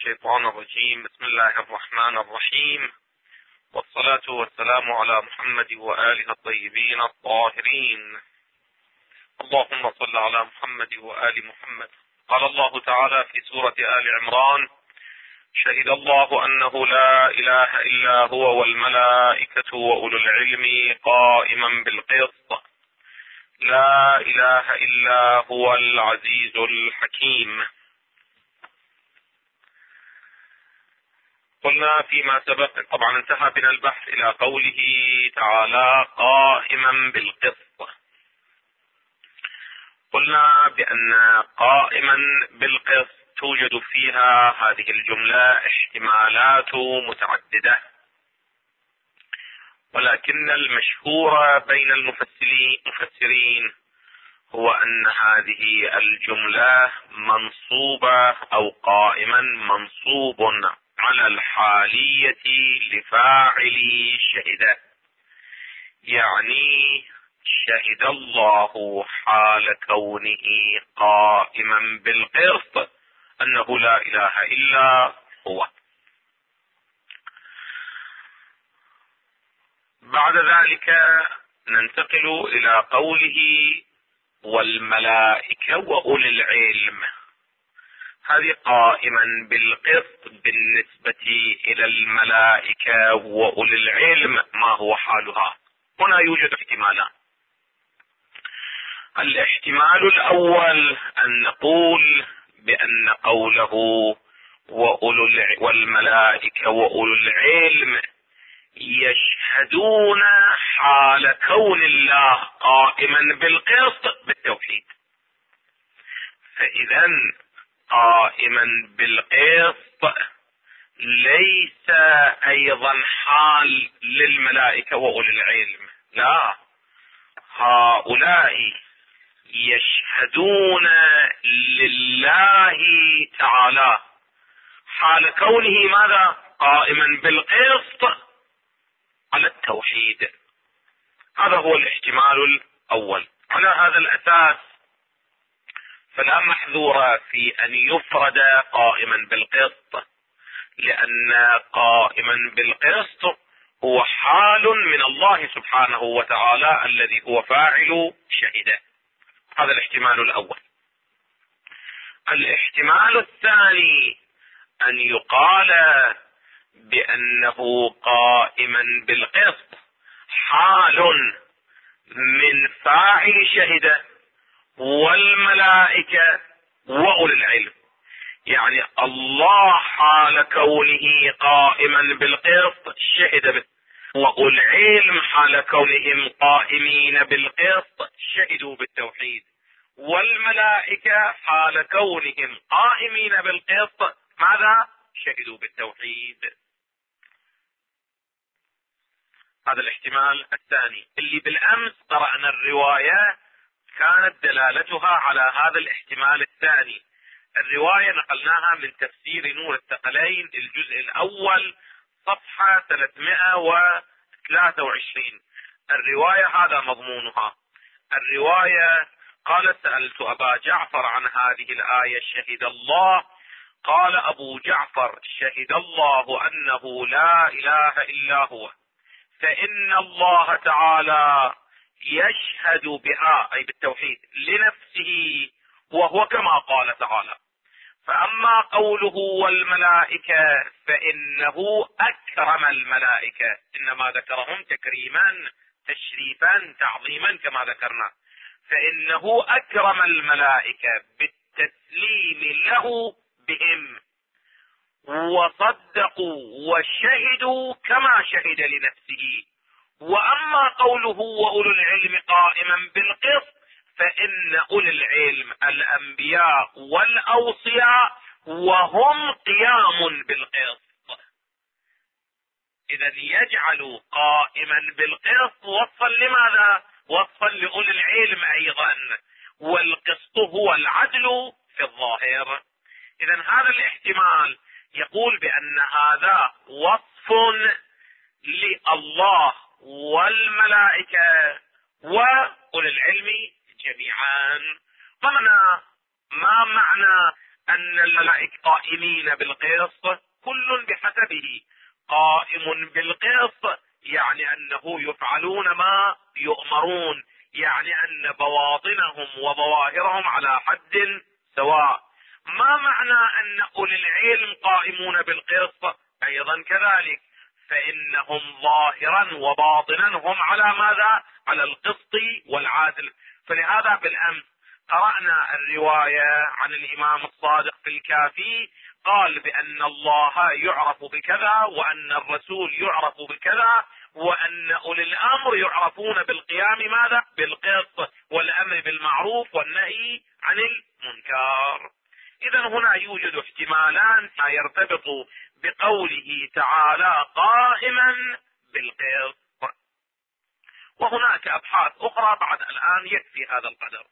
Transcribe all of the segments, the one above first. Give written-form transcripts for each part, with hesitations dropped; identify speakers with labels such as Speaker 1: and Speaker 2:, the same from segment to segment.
Speaker 1: الشيطان الرجيم. بسم الله الرحمن الرحيم، والصلاة والسلام على محمد وآله الطيبين الطاهرين. اللهم صل على محمد وآل محمد. قال الله تعالى في سورة آل عمران: شهد الله أنه لا إله إلا هو والملائكة وأولو العلم قائما بالقسط، لا إله إلا هو العزيز الحكيم. قلنا فيما سبق، طبعا انتهى بنا البحث إلى قوله تعالى قائما بالقسط. قلنا بأن قائما بالقسط توجد فيها هذه الجملة احتمالات متعددة، ولكن المشهور بين المفسرين هو أن هذه الجملة منصوبة أو قائما منصوب على الحالية لفاعل شهد، يعني شهد الله حال كونه قائما بالقسط أنه لا إله إلا هو. بعد ذلك ننتقل إلى قوله والملائكة وأولي العلم. هذه قائما بالقسط بالنسبة إلى الملائكة وأولي العلم، ما هو حالها؟ هنا يوجد احتمالان. الاحتمال الأول أن نقول بأن قوله والملائكة وأولو العلم يشهدون حال كون الله قائما بالقسط بالتوحيد، فإذا قائما بالقسط ليس أيضا حال للملائكة وأولي العلم، لا، هؤلاء يشهدون لله تعالى حال كونه ماذا؟ قائما بالقسط على التوحيد. هذا هو الاحتمال الأول. على هذا الأساس فلا محذور في أن يفرد قائما بالقسط، لأن قائما بالقسط هو حال من الله سبحانه وتعالى الذي هو فاعل شهده. هذا الاحتمال الأول. الاحتمال الثاني أن يقال بأنه قائما بالقسط حال من فاعل شهده والملائكة وأولي العلم، يعني الله حال كونه قائما بالقسط شهد وأولي العلم حال كونهم قائمين بالقسط شهدوا بالتوحيد، والملائكة حال كونهم قائمين بالقسط ماذا؟ شهدوا بالتوحيد. هذا الاحتمال الثاني اللي بالأمس قرأنا الرواية كانت دلالتها على هذا الاحتمال الثاني. الرواية نقلناها من تفسير نور الثقلين الجزء الأول صفحة 323. الرواية هذا مضمونها. الرواية قال: سألت أبا جعفر عن هذه الآية شهد الله، قال أبو جعفر: شهد الله أنه لا إله إلا هو، فإن الله تعالى يشهد بها أي بالتوحيد لنفسه، وهو كما قال تعالى. فأما قوله والملائكة فإنه أكرم الملائكة، إنما ذكرهم تكريما تشريفا تعظيما كما ذكرنا، فإنه أكرم الملائكة بالتسليم له بهم، وصدقوا وشهدوا كما شهد لنفسه. وأما قوله وأولو العلم قائما بالقسط فإن أولي العلم الأنبياء والأوصياء وهم قيام بالقسط. إذا يجعل قائما بالقسط وصفا لماذا؟ وصفا لأولي العلم أيضا، والقسط هو العدل في الظاهر. إذا هذا الاحتمال يقول بأن هذا وصف لله والملائكة وأولي العلم جميعا. ما معنى أن الملائكة قائمين بالقسط كل بحسبه. قائم بالقسط يعني أنه يفعلون ما يؤمرون، يعني أن بواطنهم وظواهرهم على حد سواء. ما معنى أن أولي العلم قائمون بالقسط؟ أيضا كذلك، فإنهم ظاهرا وباطنا هم على ماذا؟ على القسط والعدل. فلهذا بالأمس قرأنا الرواية عن الإمام الصادق في الكافي، قال بأن الله يعرف بكذا، وأن الرسول يعرف بكذا، وأن أولي الأمر يعرفون بالقيام ماذا؟ بالقسط والأمر بالمعروف والنهي عن المنكر. إذا هنا يوجد احتمالان ما يرتبط بقوله تعالى قائما بالقسط، وهناك أبحاث أخرى بعد الآن يكفي هذا القدر.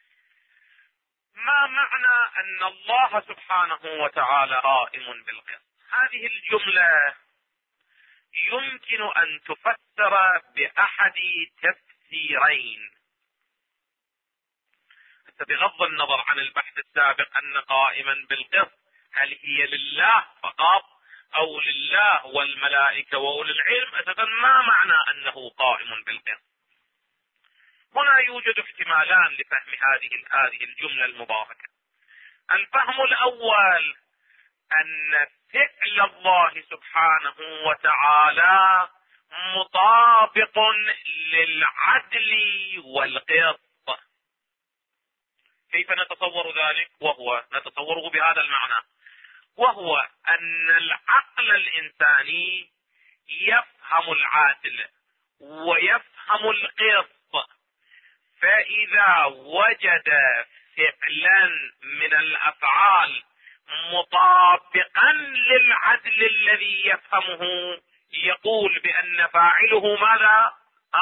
Speaker 1: ما معنى أن الله سبحانه وتعالى قائم بالقسط؟ هذه الجملة يمكن أن تفسر بأحد تفسيرين، بغض النظر عن البحث السابق أن قائما بالقسط هل هي لله فقط أو لله والملائكة وأولي العلم. أساسا ما معنى أنه قائم بالقسط؟ هنا يوجد احتمالان لفهم هذه الجملة المباركة. الفهم الأول أن فعل الله سبحانه وتعالى مطابق للعدل والقسط. كيف نتصور ذلك؟ نتصوره بهذا المعنى، وهو أن العقل الإنساني يفهم العدل ويفهم القسط، فإذا وجد فعلا من الأفعال مطابقا للعدل الذي يفهمه يقول بأن فاعله ماذا؟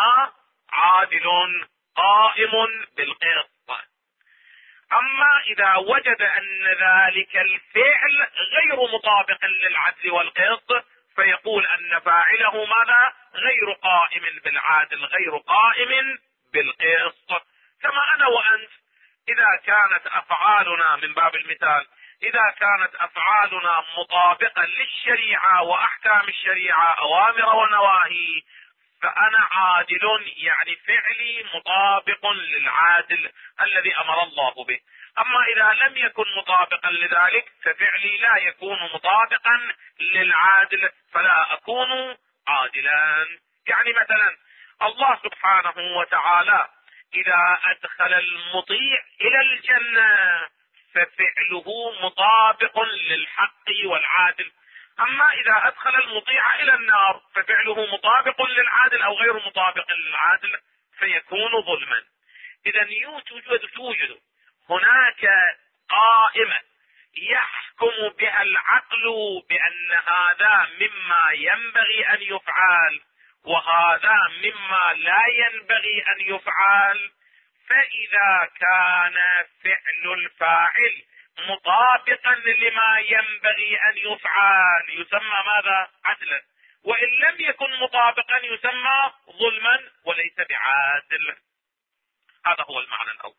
Speaker 1: عادل قائم بالقسط. أما إذا وجد أن ذلك الفعل غير مطابق للعدل والقسط فيقول أن فاعله ماذا؟ غير قائم بالعدل، غير قائم بالقسط. كما أنا وأنت إذا كانت أفعالنا من باب المثال، إذا كانت أفعالنا مطابقة للشريعة وأحكام الشريعة أوامر ونواهي فأنا عادل، يعني فعلي مطابق للعادل الذي أمر الله به. أما إذا لم يكن مطابقا لذلك ففعلي لا يكون مطابقا للعادل فلا أكون عادلا. يعني مثلا الله سبحانه وتعالى إذا أدخل المطيع إلى الجنة ففعله مطابق للحق والعادل، أما إذا أدخل المطيع إلى النار ففعله مطابق للعادل أو غير مطابق للعادل فيكون ظلما. إذا توجد هناك قائمة يحكم بها العقل بأن هذا مما ينبغي أن يفعل وهذا مما لا ينبغي أن يفعل، فإذا كان فعل الفاعل مطابقا لما ينبغي أن يفعل يسمى ماذا؟ عدلا، وإن لم يكن مطابقا يسمى ظلما وليس بعادل. هذا هو المعنى الأول.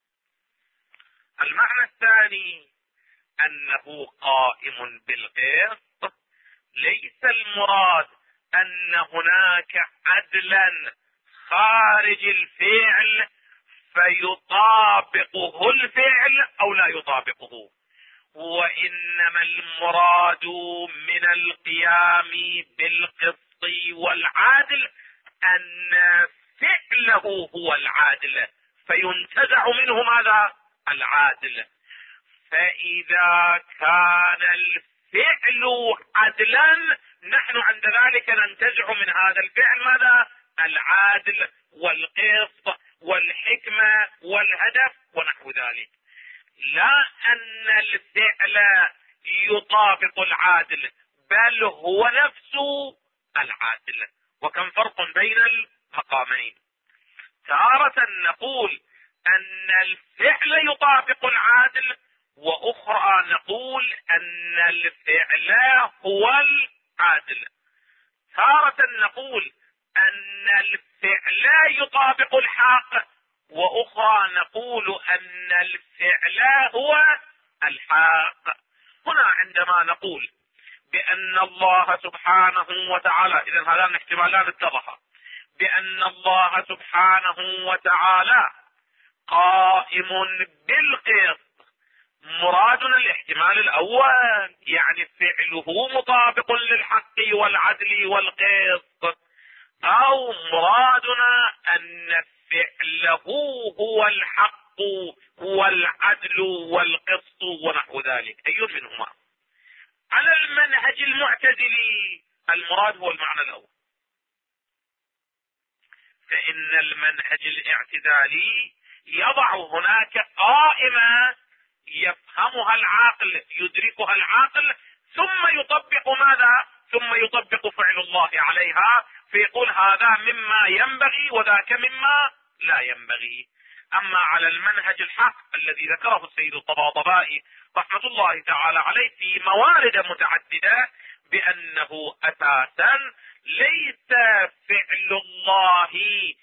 Speaker 1: المعنى الثاني أنه قائم بالقسط، ليس المراد أن هناك عدلا خارج الفعل فيطابقه الفعل أو لا يطابقه، وإنما المراد من القيام بالقسط والعدل أن فعله هو العادل فينتزع منه ماذا؟ العادل. فإذا كان الفعل عدلا نحن عند ذلك ننتزع من هذا الفعل ماذا؟ العادل والقسط والحكمة والهدف ونحو ذلك، لا أن الفعل يطابق العادل بل هو نفسه العادل. وكم فرق بين المقامين؟ تارة نقول أن الفعل يطابق العادل، وأخرى نقول أن الفعل هو العادل. تارة نقول أن الفعل يطابق الحق، وأخرى نقول أن الفعل هو الحق. هنا عندما نقول بأن الله سبحانه وتعالى، إذن هذان احتمالان اتضحا، بأن الله سبحانه وتعالى قائم بالقسط، مرادنا الاحتمال الأول، يعني فعله مطابق للحق والعدل والقسط، أو مرادنا أن فعله هو الحق والعدل والقسط ونحو ذلك، أي منهما. على المنهج المعتزلي المراد هو المعنى الأول، فإن المنهج الاعتزالي يضع هناك قائمة يفهمها العاقل، يدركها العاقل، ثم يطبق ماذا؟ ثم يطبق فعل الله عليها، فيقول هذا مما ينبغي وذاك مما لا ينبغي. أما على المنهج الحق الذي ذكره السيد الطباطبائي رحمة الله تعالى عليه في موارد متعددة، بأنه أساسا ليس فعل الله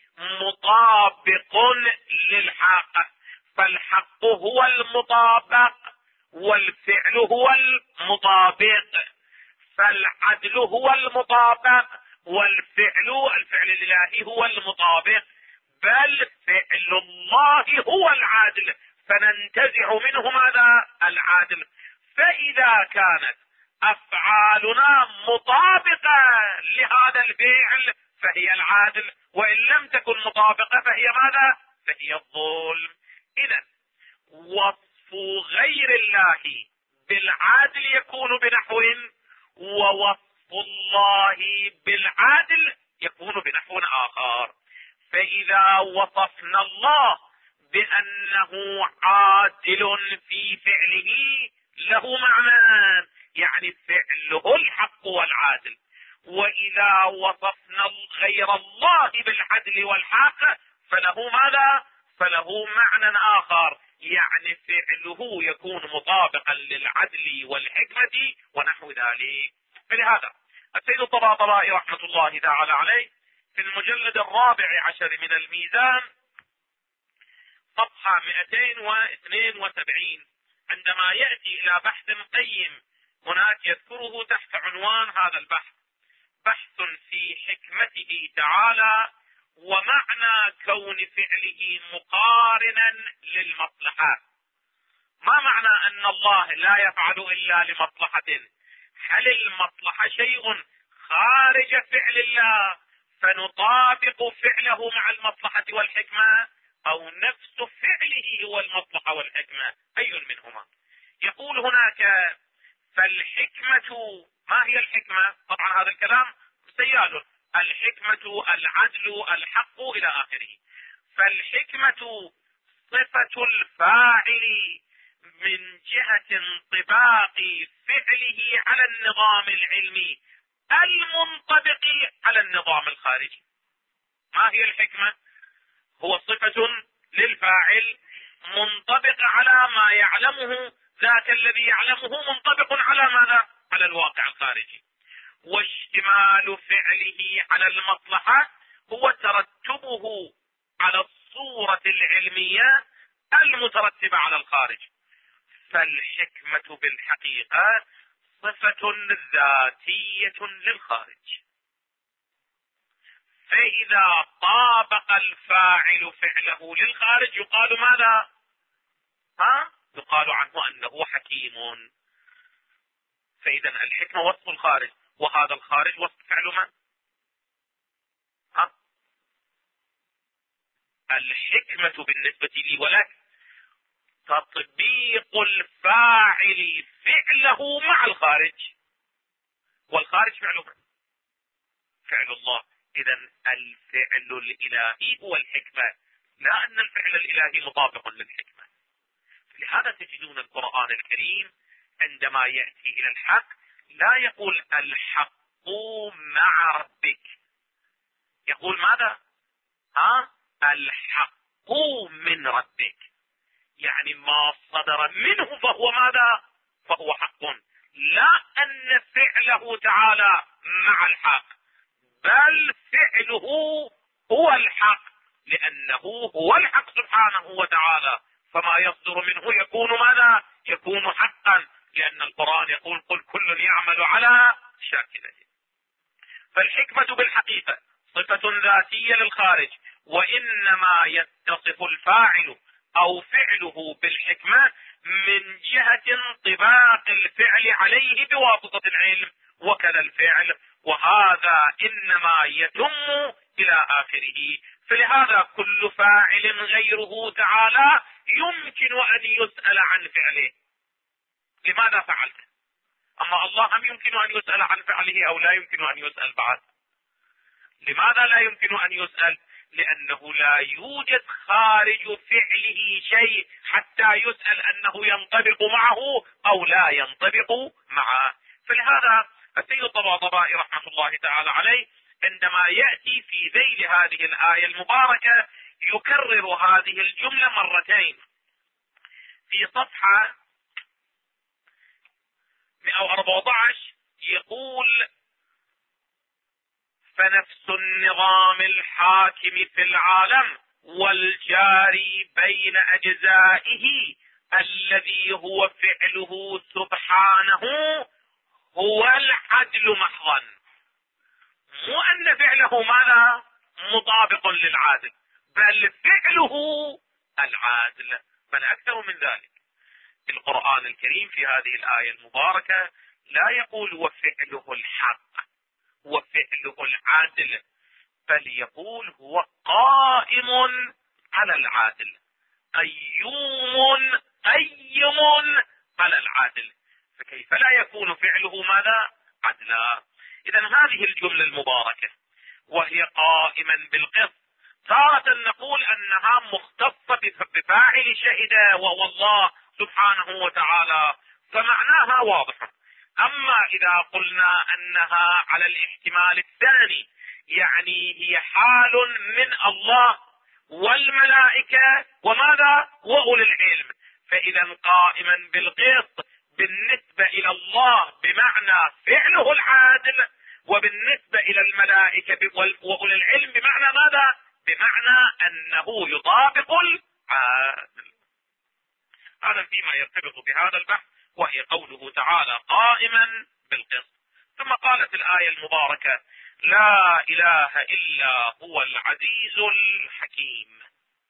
Speaker 1: مطابق للحق، فالحق هو المطابق والفعل هو المطابق، فالعدل هو المطابق الفعل الإلهي هو المطابق، بل فعل الله هو العادل، فننتزع منه ماذا؟ العادل. فإذا كانت أفعالنا مطابقة لهذا الفعل فهي العادل، وإن لم تكن مطابقة فهي ماذا؟ فهي الظلم. إذن وصف غير الله بالعادل يكون بنحو، ووصف الله بالعادل يكون بنحو آخر. فإذا وصفنا الله بأنه عادل في فعله له معنى، يعني فعله الحق والعادل. وإذا وصفنا غير الله بالعدل والحق فله ماذا؟ فله معنى آخر، يعني فعله يكون مطابقا للعدل والحكمة ونحو ذلك. فلهذا السيد الطباطبائي رحمة الله تعالى عليه في المجلد 14 من الميزان صفحة 272 عندما يأتي إلى بحث قيم هناك يذكره تحت عنوان هذا البحث: بحث في حكمته تعالى ومعنى كون فعله مقارنا للمصلحة. ما معنى أن الله لا يفعل إلا لمصلحة؟ هل المصلحة شيء خارج فعل الله فنطابق فعله مع المصلحة والحكمة، أو نفس فعله هو المصلحة والحكمة؟ أي منهما؟ يقول هناك فالحكمة، ما هي الحكمة؟ طبعا هذا الكلام سيال، الحكمة العدل الحق إلى آخره. فالحكمة صفة الفاعل من جهة انطباق فعله على النظام العلمي المنطبق على النظام الخارجي. ما هي الحكمة؟ هو صفة للفاعل منطبق على ما يعلمه ذاك الذي يعلمه، منطبق على ماذا؟ على الواقع الخارجي. واشتمال فعله على المصلحة هو ترتبه على الصورة العلمية المترتبة على الخارج. فالحكمة بالحقيقة صفة ذاتية للخارج، فإذا طابق الفاعل فعله للخارج يقال ماذا؟ يقال عنه أنه حكيم. فإذا الحكمة وصف الخارج، وهذا الخارج وصف فعل من؟ الحكمة بالنسبة لي ولك تطبيق الفاعل فعله مع الخارج، والخارج فعله فعل الله. إذا الفعل الإلهي هو الحكمة، لا أن الفعل الإلهي مطابق للحكمة. لهذا تجدون القرآن الكريم عندما يأتي إلى الحق لا يقول الحق مع ربك، يقول ماذا؟ الحق من ربك، يعني ما صدر منه فهو ماذا؟ فهو حق. لا أن فعله تعالى مع الحق، بل فعله هو الحق، لأنه هو الحق سبحانه وتعالى، فما يصدر منه يكون ماذا؟ يكون حقا، لأن القرآن يقول قل كل يعمل على شاكلته. فالحكمة بالحقيقة صفة ذاتية للخارج، وإنما يتصف الفاعل أو فعله بالحكمة من جهة انطباق الفعل عليه بواسطة العلم، وكذا الفعل، وهذا إنما يتم إلى آخره. فلهذا كل فاعل غيره تعالى يمكن أن يسأل عن فعله، لماذا فعلت؟ أما الله هم يمكن أن يسأل عن فعله أو لا يمكن أن يسأل بعد؟ لماذا لا يمكن أن يسأل؟ لأنه لا يوجد خارج فعله شيء حتى يسأل أنه ينطبق معه أو لا ينطبق معه. فلهذا السيد الطباطبائي رحمة الله تعالى عليه عندما يأتي في ذيل هذه الآية المباركة يكرر هذه الجملة مرتين. في صفحة 114 يقول: فنفس النظام الحاكم في العالم والجاري بين أجزائه الذي هو فعله سبحانه هو العدل محضا. مو أن فعله ماذا؟ مطابق للعادل، بل فعله العادل، بل أكثر من ذلك. القرآن الكريم في هذه الآية المباركة لا يقول وفعله الحق وفعله العادل، بل يقول هو قائم على العادل، قيوم على العادل، فكيف لا يكون فعله ماذا؟ عدلا. إذن هذه الجملة المباركة وهي قائما بالقسط، تارة نقول أنها مختصة بفاعل شهد وهو الله سبحانه وتعالى، فمعناها واضح. أما إذا قلنا أنها على الاحتمال الثاني، يعني هي حال من الله والملائكة وماذا؟ وأولي العلم، فإذا قائما بالقسط بالنسبة إلى الله بمعنى فعله العادل، وبالنسبة إلى الملائكة وأولي العلم بمعنى ماذا؟ بمعنى أنه يطابق العادل. هذا فيما يرتبط بهذا البحث، وهي قوله تعالى قائما بالقسط. ثم قالت الآية المباركة: لا إله إلا هو العزيز الحكيم.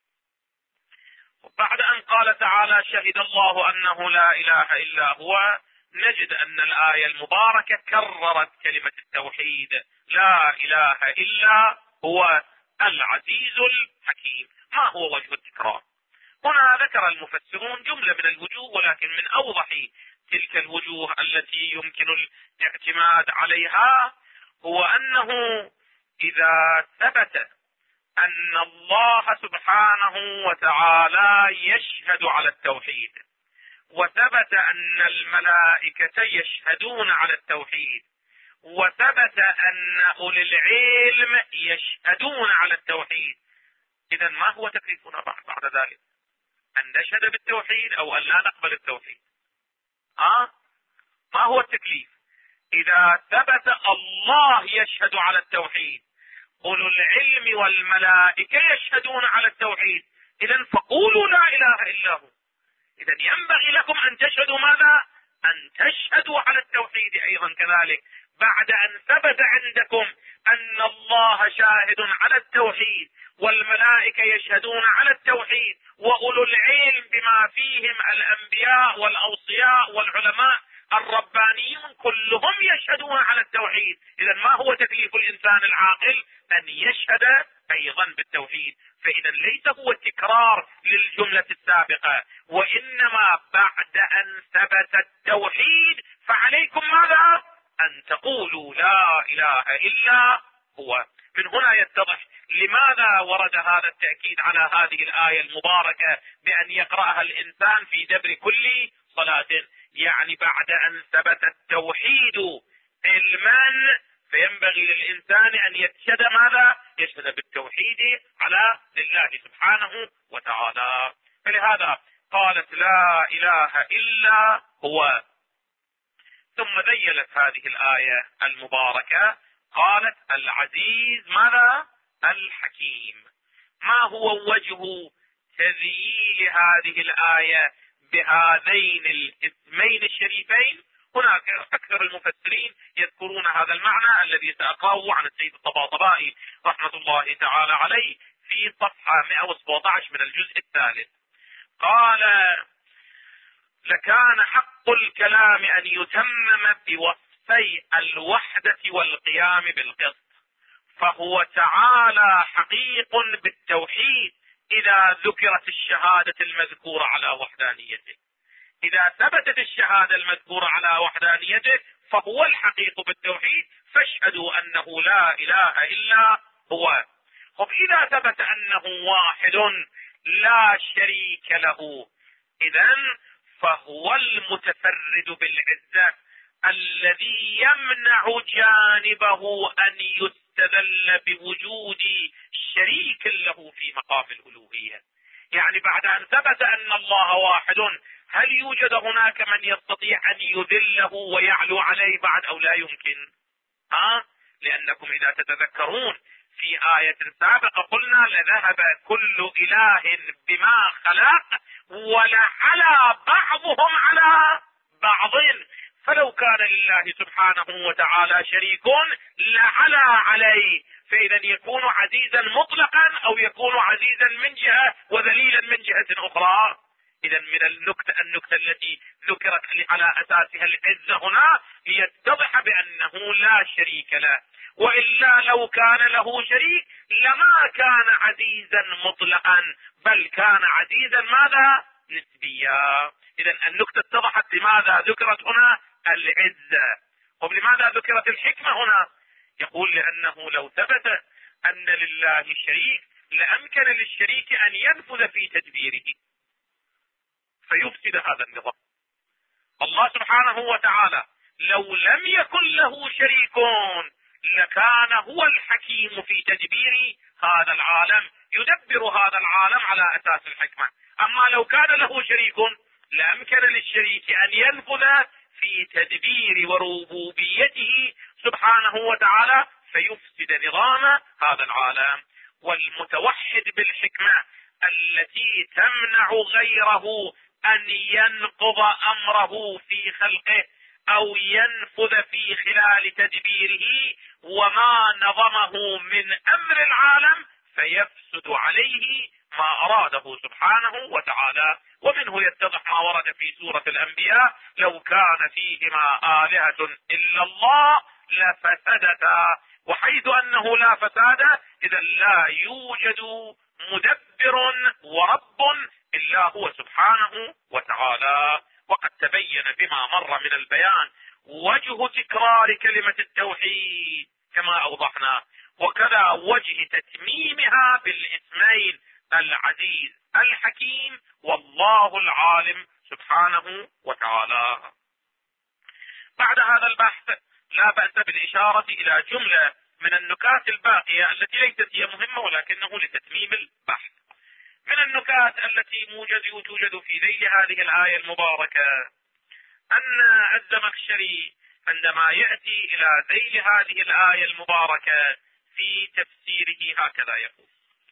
Speaker 1: وبعد أن قال تعالى شهد الله أنه لا إله إلا هو، نجد أن الآية المباركة كررت كلمة التوحيد: لا إله إلا هو العزيز الحكيم. ما هو وجه التكرار؟ هنا ذكر المفسرون جملة من الوجوه، ولكن من أوضح تلك الوجوه التي يمكن الاعتماد عليها هو أنه إذا ثبت أن الله سبحانه وتعالى يشهد على التوحيد، وثبت أن الملائكة يشهدون على التوحيد، وثبت أن أولي العلم يشهدون على التوحيد، إذن ما هو تكليفنا بعد ذلك؟ أن نشهد بالتوحيد أو أن لا نقبل التوحيد؟ ما هو التكليف؟ إذا ثبت الله يشهد على التوحيد، أولو العلم والملائكة يشهدون على التوحيد، إذن فقولوا لا إله إلا هو. إذن ينبغي لكم أن تشهدوا ماذا؟ أن تشهدوا على التوحيد أيضا كذلك، بعد أن ثبت عندكم أن الله شاهد على التوحيد، والملائكة يشهدون على التوحيد، وأولو العلم بما فيهم الأنبياء والأوصياء والعلماء الربانيون كلهم يشهدون على التوحيد. إذا ما هو تكليف الإنسان العاقل؟ أن يشهد أيضا بالتوحيد. فإذا ليس هو تكرار للجملة السابقة، وإنما بعد أن ثبت التوحيد فعليكم ماذا؟ أن تقولوا لا إله إلا هو. من هنا يتضح لماذا ورد هذا التأكيد على هذه الآية المباركة بأن يقرأها الإنسان في دبر كل صلاة، يعني بعد أن ثبت التوحيد علما فينبغي للإنسان أن يشهد ماذا؟ يشهد بالتوحيد على لله سبحانه وتعالى. فلهذا قالت لا إله إلا هو. ثم ذيلت هذه الآية المباركة قالت العزيز ماذا؟ الحكيم. ما هو وجه تذييل هذه الآية بهذين الاسمين الشريفين. هناك أكثر المفسرين يذكرون هذا المعنى الذي سأقرأه عن السيد الطباطبائي رحمة الله تعالى عليه في صفحة 117 من الجزء الثالث. قال: لكان حق الكلام أن يتمم بوصفي الوحدة والقيام بالقسط، فهو تعالى حقيق بالتوحيد إذا ذكرت الشهادة المذكورة على وحدانيته. إذا ثبتت الشهادة المذكورة على وحدانيته فهو الحقيق بالتوحيد، فاشهدوا أنه لا إله إلا هو. طب إذا ثبت أنه واحد لا شريك له، إذن فهو المتفرد بالعزة الذي يمنع جانبه أن يستدل بوجود شريك له في مقام الألوهية. يعني بعد أن ثبت أن الله واحد، هل يوجد هناك من يستطيع أن يذله ويعلو عليه بعد أو لا يمكن؟ لأنكم إذا تتذكرون في آية سابقة قلنا: لذهب كل إله بما خلق ولعلى بعضهم على بعض. فلو كان لله سبحانه وتعالى شريك لعلى عليه، فإذا يكون عزيزا مطلقا أو يكون عزيزا من جهة وذليلا من جهة أخرى. إذا من النكتة التي ذكرت على أساسها العزة هنا ليتضح بأنه لا شريك له، وإلا لو كان له شريك لما كان عزيزا مطلقا، بل كان عزيزا ماذا؟ نسبيا. إذا النكتة اتضحت لماذا ذكرت هنا العزة. ولماذا ذكرت الحكمة هنا؟ يقول: لأنه لو ثبت أن لله شريك لأمكن للشريك أن ينفذ في تدبيره فيفسد هذا النظام. الله سبحانه وتعالى لو لم يكن له شريك لكان هو الحكيم في تدبير هذا العالم، يدبر هذا العالم على أساس الحكمة. أما لو كان له شريك لأمكن للشريك أن ينفذ في تدبير وربوبيته سبحانه وتعالى فيفسد نظام هذا العالم. والمتوحد بالحكمة التي تمنع غيره أن ينقض أمره في خلقه أو ينفذ في خلال تدبيره وما نظمه من أمر العالم، فيفسد عليه ما أراده سبحانه وتعالى. ومنه يتضح ما ورد في سورة الأنبياء: لو كان فيهما آلهة إلا الله لفسدتا. وحيث أنه لا فساد إذا لا يوجد مدبر ورب إلا هو سبحانه وتعالى. وقد تبين بما مر من البيان وجه تكرار كلمة التوحيد كما أوضحنا، وكذا وجه تتميمها بالاسمين العزيز الحكيم والله العالم سبحانه وتعالى. بعد هذا البحث لا بأس بالإشارة إلى جملة من النكات الباقية التي ليست هي مهمة ولكنه لتتميم البحث. من النكات التي توجد في ذيل هذه الآية المباركة أن الزمخشري عندما يأتي إلى ذيل هذه الآية المباركة في تفسيره هكذا يقول: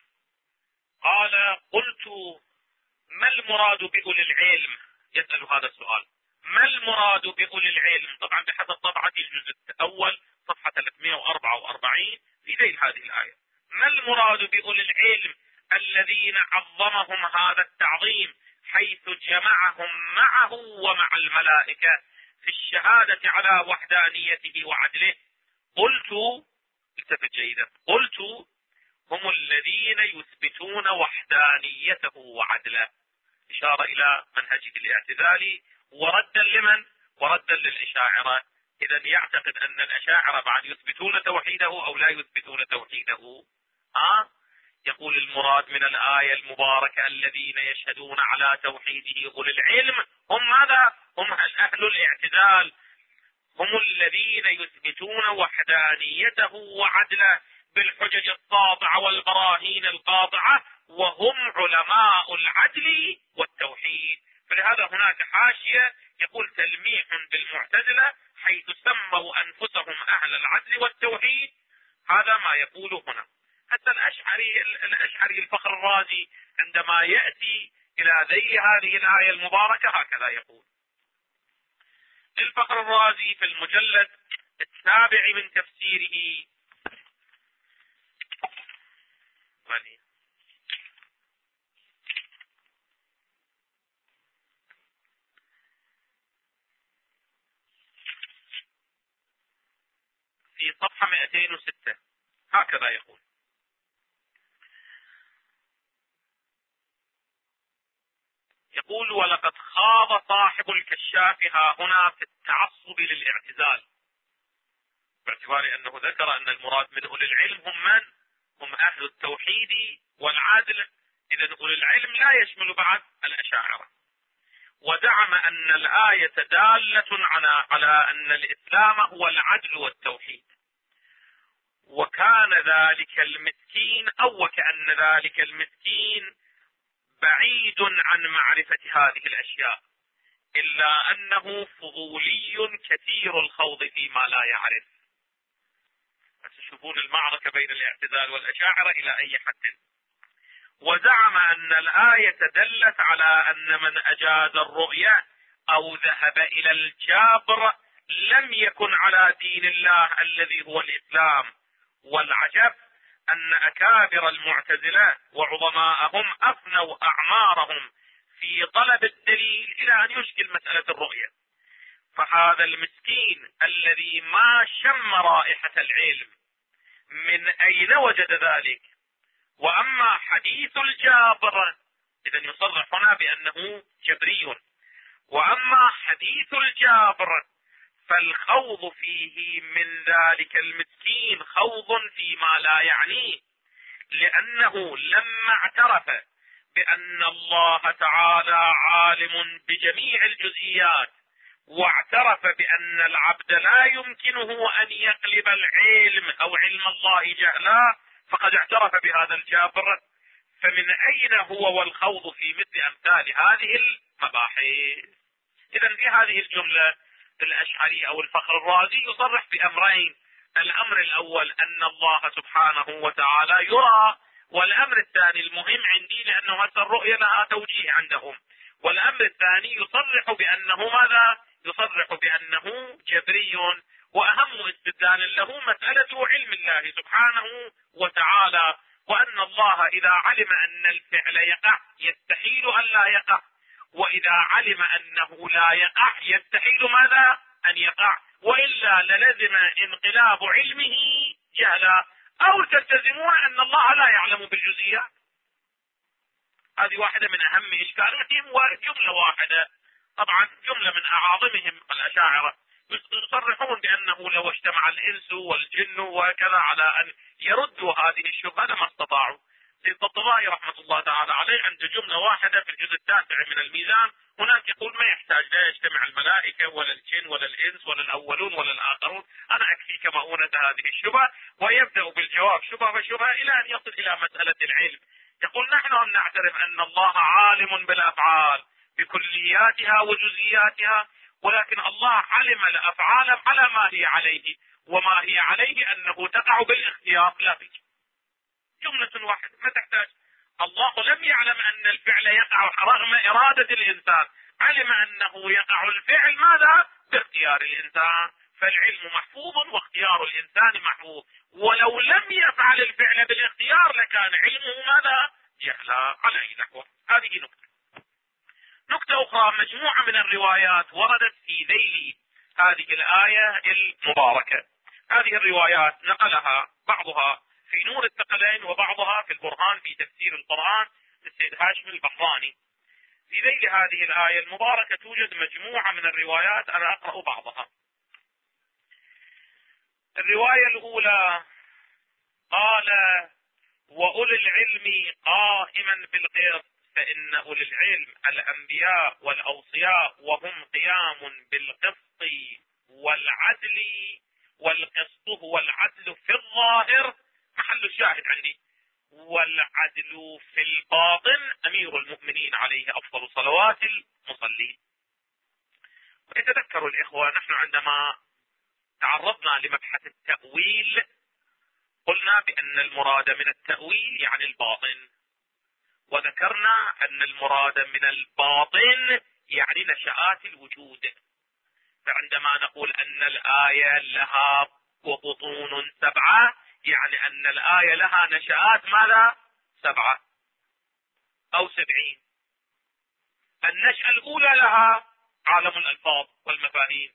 Speaker 1: قال: قلت ما المراد بأولي العلم؟ يسأل هذا السؤال: ما المراد بأولي العلم؟ طبعا بحسب طبعة الجزء الأول صفحة 344 في ذيل هذه الآية. ما المراد بأولي العلم الذين عظمهم هذا التعظيم حيث جمعهم معه ومع الملائكة في الشهادة على وحدانيته وعدله؟ قلت، التفت جيدا، قلت: هم الذين يثبتون وحدانيته وعدله. إشارة إلى منهجه الاعتزالي وردا لمن؟ وردا للأشاعرة. إذا يعتقد أن الأشاعرة بعد يثبتون توحيده أو لا يثبتون توحيده. يقول: المراد من الآية المباركة الذين يشهدون على توحيده أولي العلم هم ماذا؟ هم أهل الاعتزال، هم الذين يثبتون وحدانيته وعدله بالحجج الساطعة والبراهين القاطعة، وهم علماء العدل والتوحيد. فلهذا هناك حاشية يقول: تلميح بالمعتزلة حيث سموا أنفسهم أهل العدل والتوحيد. هذا ما يقول هنا. حتى الأشعري الفخر الرازي عندما يأتي إلى ذيل هذه الآية المباركة هكذا يقول. الفخر الرازي في المجلد 7 من تفسيره في صفحة 206 هكذا يقول: ولقد خاض صاحب الكشاف ها هنا في التعصب للاعتزال، باعتبار أنه ذكر أن المراد من أولي العلم هم من؟ هم أهل التوحيد والعدل. إذن أولي العلم لا يشمل بعد الأشاعرة. وزعم أن الآية دالة على أن الإسلام هو العدل والتوحيد، وكان ذلك المسكين أو وكأن ذلك المسكين بعيد عن معرفة هذه الأشياء، إلا أنه فضولي كثير الخوض فيما لا يعرف. تشوفون المعركة بين الاعتزال والأشاعرة إلى أي حد. وزعم أن الآية دلت على أن من أجاز الرؤية أو ذهب إلى الجبر لم يكن على دين الله الذي هو الإسلام. والعجب أن أكابر المعتزلة وعظماءهم أفنوا أعمارهم في طلب الدليل إلى أن يشكل مسألة الرؤية. فهذا المسكين الذي ما شم رائحة العلم من أين وجد ذلك؟ وأما حديث الجابر إذن يصرح هنا بأنه جبري. وأما حديث الجابر فالخوض فيه من ذلك المسكين خوض فيما لا يعنيه، لأنه لما اعترف بأن الله تعالى عالم بجميع الجزئيات، واعترف بأن العبد لا يمكنه أن يقلب العلم أو علم الله جهلا، فقد اعترف بهذا الجابر. فمن أين هو والخوض في مثل أمثال هذه المباحث؟ إذن في هذه الجملة الأشعري أو الفخر الرازي يصرح بأمرين: الأمر الأول أن الله سبحانه وتعالى يرى، والأمر الثاني المهم عندي لأنه هذه الرؤية لها توجيه عندهم، والأمر الثاني يصرح بأنه ماذا؟ يصرح بأنه جبري. وأهم استدلال له مسألة علم الله سبحانه وتعالى، وأن الله إذا علم أن الفعل يقع يستحيل أن لا يقع، وإذا علم أنه لا يقع يستحيل ماذا؟ أن يقع، وإلا للزم انقلاب علمه جهلا. أو تلتزمون أن الله لا يعلم بالجزئيات. هذه واحدة من أهم إشكالاتهم، وجملة واحدة طبعا جملة من أعاظمهم الأشاعرة يصرحون بأنه لو اجتمع الإنس والجن وكذا على أن يردوا هذه الشبهة لما استطاعوا. سيد الطبراني رحمة الله تعالى عليه عند جملة واحدة في الجزء 9 من الميزان هناك يقول: ما يحتاج لا يجتمع الملائكة ولا الجن ولا الإنس ولا الأولون ولا الآخرون، أنا أكفيك مؤونة هذه الشبهة. ويبدأ بالجواب شبهة فشبهة إلى أن يصل إلى مسألة العلم. يقول: نحن نعترف أن الله عالم بالأفعال بكلياتها وجزئياتها، ولكن الله علم الأفعال على ما هي عليه، وما هي عليه أنه تقع بالاختيار لا بك. جملة واحدة ما تحتاج. الله لم يعلم أن الفعل يقع رغم إرادة الإنسان، علم أنه يقع الفعل ماذا؟ باختيار الإنسان. فالعلم محفوظ واختيار الإنسان محفوظ، ولو لم يفعل الفعل بالاختيار لكان علمه ماذا؟ جهلا على أي نحو. هذه نقطة. نقطة أخرى: مجموعة من الروايات وردت في ذيل هذه الآية المباركة. هذه الروايات نقلها بعضها في نور الثقلين وبعضها في البرهان في تفسير القرآن للسيد هاشم البحراني. في ذيل هذه الآية المباركة توجد مجموعة من الروايات، أنا أقرأ بعضها. الرواية الأولى: قال: وأولي العلم قائما بالقسط، فإن أولي العلم الأنبياء والأوصياء، وهم قيام بالقسط والعدل. والقسط هو العدل في الظاهر، محل الشاهد عندي، والعدل في الباطن أمير المؤمنين عليه أفضل الصلوات المصلين. ويتذكر الإخوة نحن عندما تعرضنا لمبحث التأويل قلنا بأن المراد من التأويل يعني الباطن، وذكرنا أن المراد من الباطن يعني نشآت الوجود. فعندما نقول أن الآية لها بطون 7 يعني أن الآية لها نشآت ماذا؟ 7 أو 70. النشأة الأولى لها عالم الألفاظ والمفاهيم،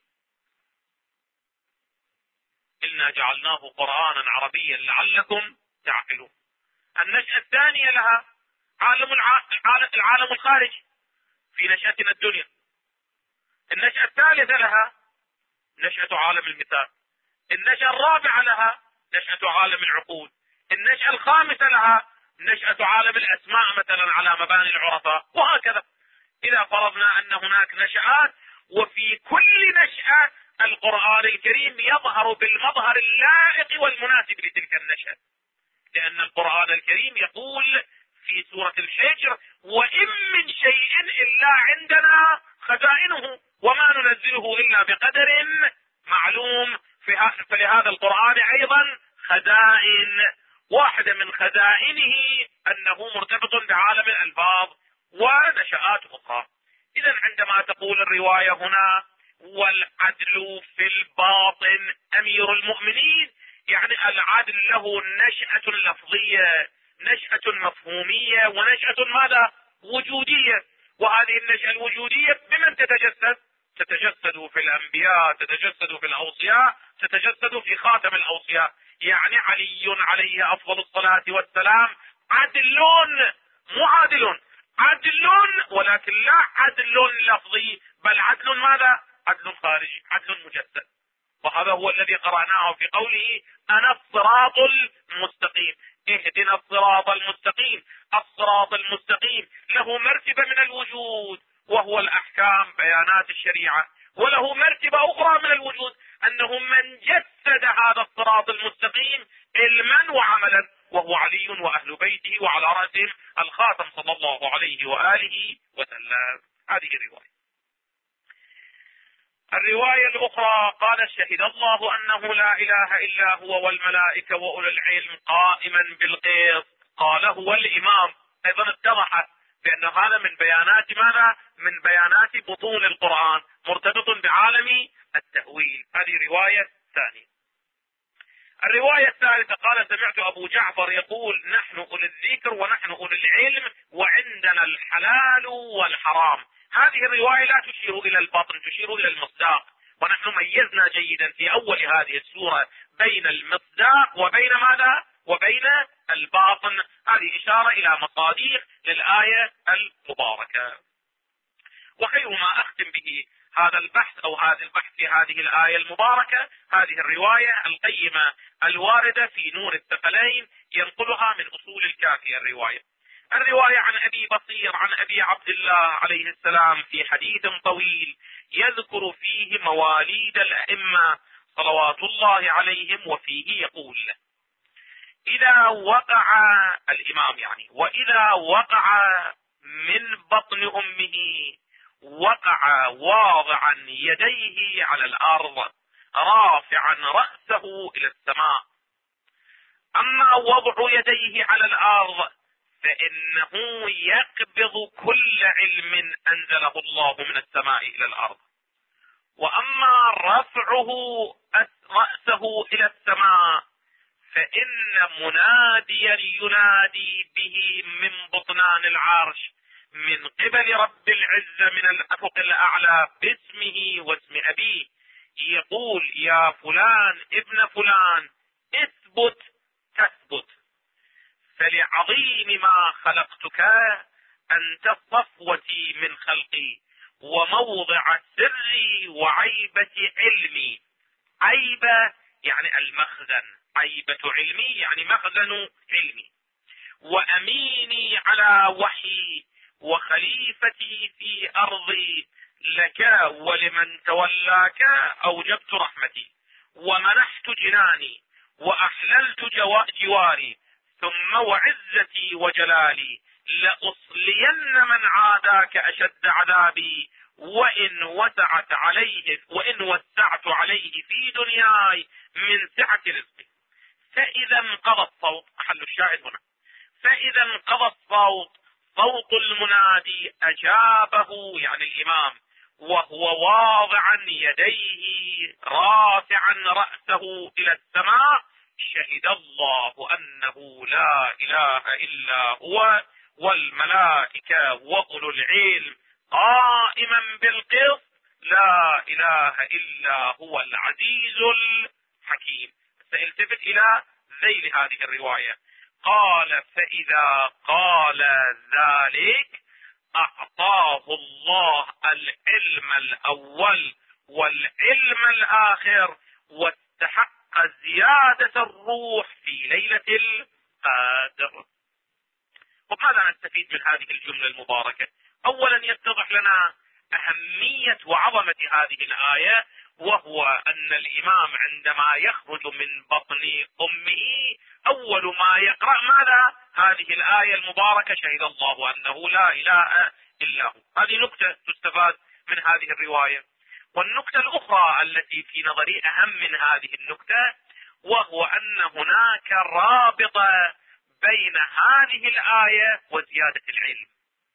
Speaker 1: إنا جعلناه قرآنا عربيا لعلكم تعقلون. النشأة الثانية لها العالم الخارجي في نشأتنا الدنيا. النشأة الثالثة لها نشأة عالم المثال. النشأة الرابعة لها نشأة عالم العقول. النشأة الخامسة لها نشأة عالم الأسماء مثلا على مباني العرفاء، وهكذا. إذا فرضنا أن هناك نشآت، وفي كل نشأة القرآن الكريم يظهر بالمظهر اللائق والمناسب لتلك النشأة، لأن القرآن الكريم يقول في سورة الحجر: وإن من شيء إلا عندنا خزائنه وما ننزله إلا بقدر معلوم. فلهذا القرآن أيضا خزائن، واحدة من خزائنه أنه مرتبط بعالم الألفاظ ونشآت أخرى. إذا عندما تقول الرواية هنا والعدل في الباطن أمير المؤمنين، يعني العدل له نشأة لفظية، نشأة مفهومية، ونشأة ماذا؟ وجودية. وهذه النشأة الوجودية بمن تتجسد؟ تتجسد في الأنبياء، تتجسد في الأوصياء، تتجسد في خاتم الأوصياء، يعني علي عليه أفضل الصلاة والسلام عدل، مو عادل، عدل، ولكن لا عدل لفظي، بل عدل ماذا؟ عدل خارجي، عدل مجسد. وهذا هو الذي قرأناه في قوله: أنا الصراط المستقيم، اهدنا الصراط المستقيم. الصراط المستقيم له مرتبة من الوجود وهو الأحكام، بيانات الشريعة، وله مرتبة أخرى من الوجود أنه من جسد هذا الصراط المستقيم علما وعملا، وهو علي وأهل بيته وعلى رأسهم الخاتم صلى الله عليه وآله وسلم. هذه الرواية. الرواية الأخرى قال: شهد الله أنه لا إله إلا هو والملائكة وأولو العلم قائما بالقسط. قال هو الإمام. أيضا اتضح بأن هذا من بيانات ماذا؟ من بيانات بطون القرآن، مرتبط بعالم التأويل. هذه رواية ثانية. الرواية الثالثة قال: سمعت أبو جعفر يقول: نحن أولي الذكر ونحن أولي العلم وعندنا الحلال والحرام. هذه الرواية لا تشير إلى الباطن، تشير إلى المصداق، ونحن ميزنا جيدا في أول هذه السورة بين المصداق وبين ماذا؟ وبين الباطن. هذه إشارة إلى مصاديق للآية المباركة. وخير ما أختم به هذا البحث أو هذا البحث في هذه الآية المباركة هذه الرواية القيمة الواردة في نور الثقلين، ينقلها من أصول الكافية. الرواية عن أبي بصير عن أبي عبد الله عليه السلام في حديث طويل يذكر فيه مواليد الأئمة صلوات الله عليهم، وفيه يقول: إذا وقع الإمام يعني وإذا وقع من بطن أمه وقع واضعا يديه على الأرض رافعا رأسه إلى السماء. أما وضع يديه على الأرض فإنه يقبض كل علم أنزله الله من السماء إلى الأرض. وأما رفعه رأسه إلى السماء فإن مناديا ينادي به من بطنان العرش من قبل رب العزة من الأفق الأعلى باسمه واسم أبيه، يقول: يا فلان ابن فلان اثبت تثبت، فلعظيم ما خلقتك أنت صفوتي من خلقي وموضع سري وعيبة علمي. عيبة يعني المخزن، عيبة علمي يعني مخزن علمي. وأميني على وحي وخليفتي في أرضي، لك ولمن تولاك أوجبت رحمتي ومنحت جناني وأحللت جواري، ثم وعزتي وجلالي لأصلين من عاداك أشد عذابي، وإن وسعت عليه في دنياي من سعة رزقي. فإذا انقضى الصوت، محل الشاهد هنا، فإذا انقضى الصوت صوت المنادي أجابه يعني الإمام وهو واضعا يديه رافعا رأسه إلى السماء: شهد الله أنه لا إله إلا هو والملائكة وأولو العلم قائما بالقسط لا إله إلا هو العزيز الحكيم. سألتفت إلى ذيل هذه الرواية. قال: فإذا قال ذلك أعطاه الله العلم الأول والعلم الآخر، واستحق زيادة الروح في ليلة القدر. وماذا نستفيد من هذه الجملة المباركة؟ أولا يتضح لنا أهمية وعظمة هذه الآية، وهو أن الإمام عندما يخرج من بطن أمه أول ما يقرأ ماذا؟ هذه الآية المباركة: شهد الله أنه لا إله إلا هو. هذه نكتة تستفاد من هذه الرواية. والنكتة الأخرى التي في نظري أهم من هذه النكتة، وهو أن هناك رابطة بين هذه الآية وزيادة العلم،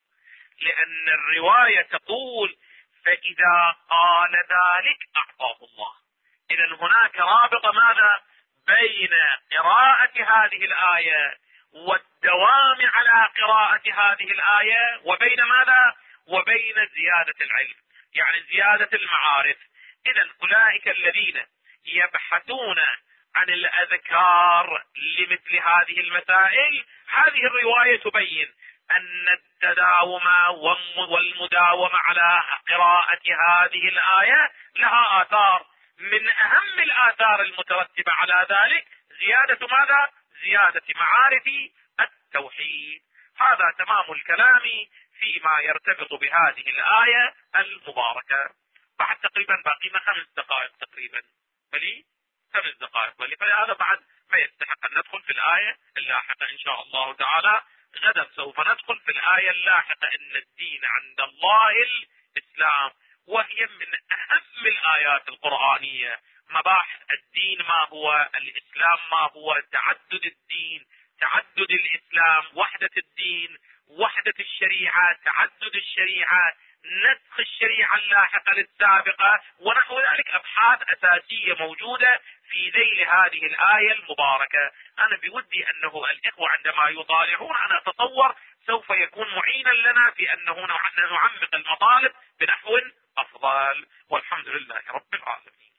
Speaker 1: لأن الرواية تقول: فإذا قال ذلك أعطاه الله. إذن هناك رابطة ماذا؟ بين قراءة هذه الآية والدوام على قراءة هذه الآية، وبين ماذا؟ وبين زيادة العلم، يعني زيادة المعارف. إذن أولئك الذين يبحثون عن الأذكار لمثل هذه المسائل، هذه الرواية تبين أن التداوم والمداومة على قراءة هذه الآية لها آثار. من أهم الآثار المترتبة على ذلك زيادة ماذا؟ زيادة معارف التوحيد. هذا تمام الكلام فيما يرتبط بهذه الآية المباركة. بعد تقريبا باقينا 5 دقائق تقريبا، بلي 5 دقائق بلي، فهذا بعد ما يستحق أن ندخل في الآية اللاحقة إن شاء الله تعالى. غدا سوف ندخل في الآية اللاحقة: إن الدين عند الله الإسلام، وهي من أهم الآيات القرآنية. مباحث الدين ما هو، الإسلام ما هو، تعدد الدين، تعدد الإسلام، وحدة الدين، وحدة الشريعة، تعدد الشريعة، نسخ الشريعة اللاحقة للسابقة، ونحو ذلك. أبحاث أساسية موجودة في ذيل هذه الآية المباركة. أنا بودي أنه الإخوة عندما يطالعون أنا أتصور سوف يكون معينا لنا في أنه نعمق المطالب بنحو أفضل، والحمد لله رب العالمين.